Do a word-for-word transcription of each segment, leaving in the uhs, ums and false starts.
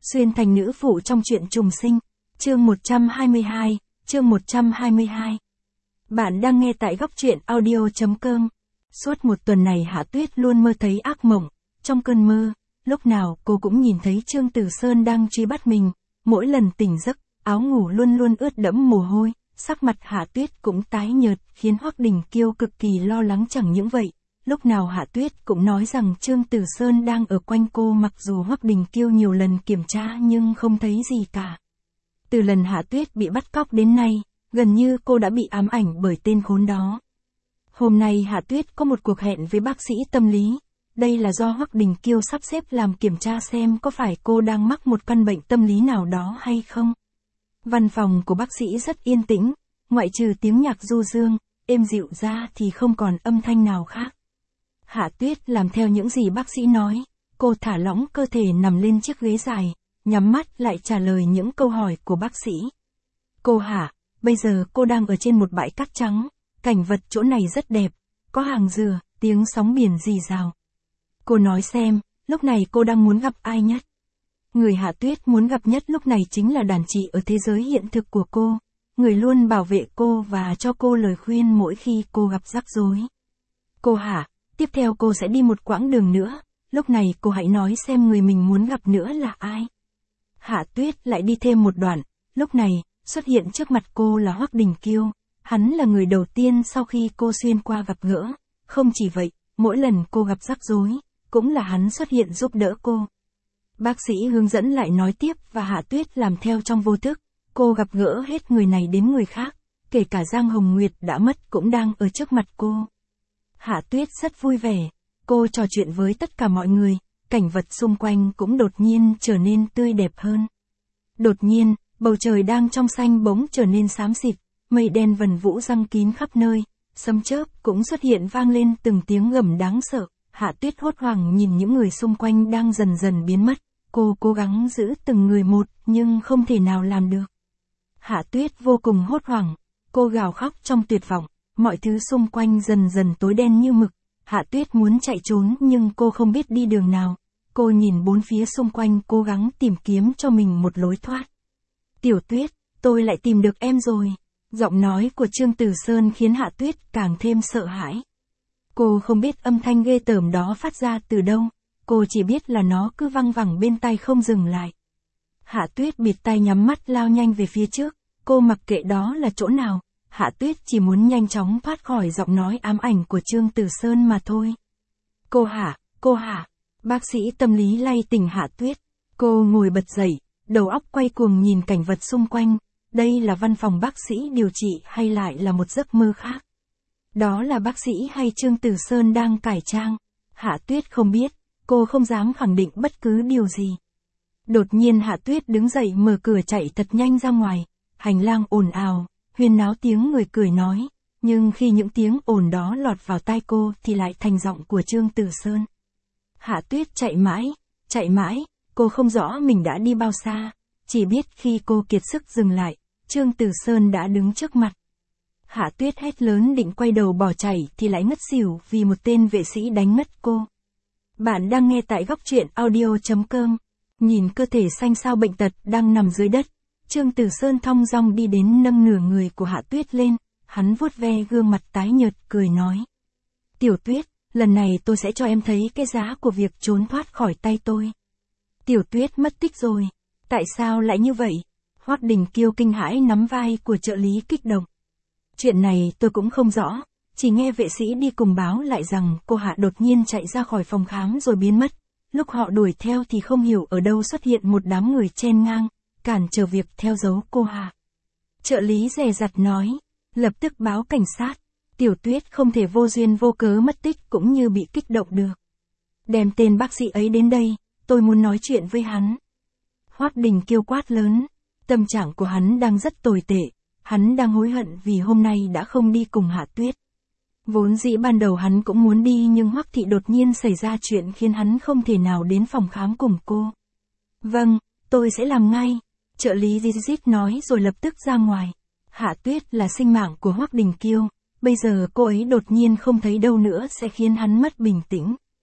Xuyên thành nữ phụ trong truyện trùng sinh, chương một trăm hai mươi hai, chương một trăm hai mươi hai. Bạn đang nghe tại góc truyện audio chấm com. Suốt một tuần này Hạ Tuyết luôn mơ thấy ác mộng, trong cơn mơ, lúc nào cô cũng nhìn thấy Trương Tử Sơn đang truy bắt mình, mỗi lần tỉnh giấc, áo ngủ luôn luôn ướt đẫm mồ hôi, sắc mặt Hạ Tuyết cũng tái nhợt, khiến Hoắc Đình Kiêu cực kỳ lo lắng. Chẳng những vậy, lúc nào Hạ Tuyết cũng nói rằng Trương Tử Sơn đang ở quanh cô, mặc dù Hoắc Đình Kiêu nhiều lần kiểm tra nhưng không thấy gì cả. Từ lần Hạ Tuyết bị bắt cóc đến nay, gần như cô đã bị ám ảnh bởi tên khốn đó. Hôm nay Hạ Tuyết có một cuộc hẹn với bác sĩ tâm lý. Đây là do Hoắc Đình Kiêu sắp xếp làm kiểm tra xem có phải cô đang mắc một căn bệnh tâm lý nào đó hay không. Văn phòng của bác sĩ rất yên tĩnh, ngoại trừ tiếng nhạc du dương, êm dịu ra thì không còn âm thanh nào khác. Hạ Tuyết làm theo những gì bác sĩ nói, cô thả lỏng cơ thể nằm lên chiếc ghế dài, nhắm mắt lại trả lời những câu hỏi của bác sĩ. Cô Hạ, bây giờ cô đang ở trên một bãi cát trắng, cảnh vật chỗ này rất đẹp, có hàng dừa, tiếng sóng biển rì rào. Cô nói xem, lúc này cô đang muốn gặp ai nhất? Người Hạ Tuyết muốn gặp nhất lúc này chính là đàn chị ở thế giới hiện thực của cô, người luôn bảo vệ cô và cho cô lời khuyên mỗi khi cô gặp rắc rối. Cô Hạ, tiếp theo cô sẽ đi một quãng đường nữa, lúc này cô hãy nói xem người mình muốn gặp nữa là ai. Hạ Tuyết lại đi thêm một đoạn, lúc này, xuất hiện trước mặt cô là Hoắc Đình Kiêu, hắn là người đầu tiên sau khi cô xuyên qua gặp gỡ, không chỉ vậy, mỗi lần cô gặp rắc rối, cũng là hắn xuất hiện giúp đỡ cô. Bác sĩ hướng dẫn lại nói tiếp và Hạ Tuyết làm theo trong vô thức, cô gặp gỡ hết người này đến người khác, kể cả Giang Hồng Nguyệt đã mất cũng đang ở trước mặt cô. Hạ Tuyết rất vui vẻ, cô trò chuyện với tất cả mọi người, cảnh vật xung quanh cũng đột nhiên trở nên tươi đẹp hơn. Đột nhiên, bầu trời đang trong xanh bỗng trở nên xám xịt, mây đen vần vũ giăng kín khắp nơi, sấm chớp cũng xuất hiện vang lên từng tiếng gầm đáng sợ. Hạ Tuyết hốt hoảng nhìn những người xung quanh đang dần dần biến mất, cô cố gắng giữ từng người một nhưng không thể nào làm được. Hạ Tuyết vô cùng hốt hoảng, cô gào khóc trong tuyệt vọng, mọi thứ xung quanh dần dần tối đen như mực. Hạ Tuyết muốn chạy trốn nhưng cô không biết đi đường nào, cô nhìn bốn phía xung quanh cố gắng tìm kiếm cho mình một lối thoát. Tiểu Tuyết, tôi lại tìm được em rồi. Giọng nói của Trương Tử Sơn khiến Hạ Tuyết càng thêm sợ hãi. Cô không biết âm thanh ghê tởm đó phát ra từ đâu, cô chỉ biết là nó cứ văng vẳng bên tai không dừng lại. Hạ Tuyết bịt tai nhắm mắt lao nhanh về phía trước, cô mặc kệ đó là chỗ nào, Hạ Tuyết chỉ muốn nhanh chóng thoát khỏi giọng nói ám ảnh của Trương Tử Sơn mà thôi. Cô Hạ, cô Hạ, bác sĩ tâm lý lay tỉnh Hạ Tuyết, cô ngồi bật dậy, đầu óc quay cuồng nhìn cảnh vật xung quanh, đây là văn phòng bác sĩ điều trị hay lại là một giấc mơ khác? Đó là bác sĩ hay Trương Tử Sơn đang cải trang? Hạ Tuyết không biết, cô không dám khẳng định bất cứ điều gì. Đột nhiên Hạ Tuyết đứng dậy mở cửa chạy thật nhanh ra ngoài, hành lang ồn ào, huyên náo tiếng người cười nói, nhưng khi những tiếng ồn đó lọt vào tai cô thì lại thành giọng của Trương Tử Sơn. Hạ Tuyết chạy mãi, chạy mãi, cô không rõ mình đã đi bao xa, chỉ biết khi cô kiệt sức dừng lại, Trương Tử Sơn đã đứng trước mặt. Hạ Tuyết hét lớn định quay đầu bỏ chạy thì lại ngất xỉu vì một tên vệ sĩ đánh ngất cô. Bạn đang nghe tại góc truyện audio chấm com. Nhìn cơ thể xanh xao bệnh tật đang nằm dưới đất, Trương Tử Sơn thong dong đi đến nâng nửa người của Hạ Tuyết lên, hắn vuốt ve gương mặt tái nhợt cười nói. Tiểu Tuyết, lần này tôi sẽ cho em thấy cái giá của việc trốn thoát khỏi tay tôi. Tiểu Tuyết mất tích rồi, tại sao lại như vậy? Hoắc Đình Kiêu kinh hãi nắm vai của trợ lý kích động. Chuyện này tôi cũng không rõ, chỉ nghe vệ sĩ đi cùng báo lại rằng cô Hạ đột nhiên chạy ra khỏi phòng khám rồi biến mất. Lúc họ đuổi theo thì không hiểu ở đâu xuất hiện một đám người chen ngang, cản trở việc theo dấu cô Hạ. Trợ lý dè dặt nói, lập tức báo cảnh sát, Tiểu Tuyết không thể vô duyên vô cớ mất tích cũng như bị kích động được. Đem tên bác sĩ ấy đến đây, tôi muốn nói chuyện với hắn. Hoắc Đình Kiêu quát lớn, tâm trạng của hắn đang rất tồi tệ. Hắn đang hối hận vì hôm nay đã không đi cùng Hạ Tuyết. Vốn dĩ ban đầu hắn cũng muốn đi nhưng Hoắc thị đột nhiên xảy ra chuyện khiến hắn không thể nào đến phòng khám cùng cô. Vâng, tôi sẽ làm ngay, trợ lý Gizit nói rồi lập tức ra ngoài. Hạ Tuyết là sinh mạng của Hoắc Đình Kiêu, bây giờ cô ấy đột nhiên không thấy đâu nữa sẽ khiến hắn mất bình tĩnh.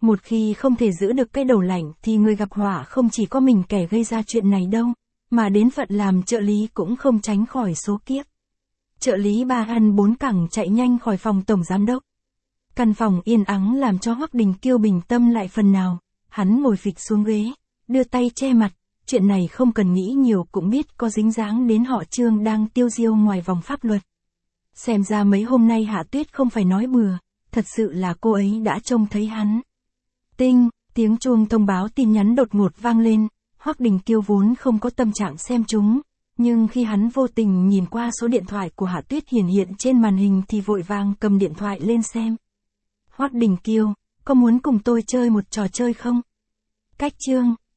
Một khi không thể giữ được cái đầu lạnh thì người gặp họa không chỉ có mình kẻ gây ra chuyện này đâu, mà đến phận làm trợ lý cũng không tránh khỏi số kiếp. Trợ lý ba ăn bốn cẳng chạy nhanh khỏi phòng tổng giám đốc. Căn phòng yên ắng làm cho Hoắc Đình Kiêu bình tâm lại phần nào, hắn ngồi phịch xuống ghế, đưa tay che mặt, chuyện này không cần nghĩ nhiều cũng biết có dính dáng đến họ Trương đang tiêu diêu ngoài vòng pháp luật. Xem ra mấy hôm nay Hạ Tuyết không phải nói bừa, thật sự là cô ấy đã trông thấy hắn. Tinh, tiếng chuông thông báo tin nhắn đột ngột vang lên, Hoắc Đình Kiêu vốn không có tâm trạng xem chúng, nhưng khi hắn vô tình nhìn qua số điện thoại của Hạ Tuyết hiển hiện trên màn hình thì vội vàng cầm điện thoại lên xem. Hoắc Đình Kiêu, có muốn cùng tôi chơi một trò chơi không? Cách chương,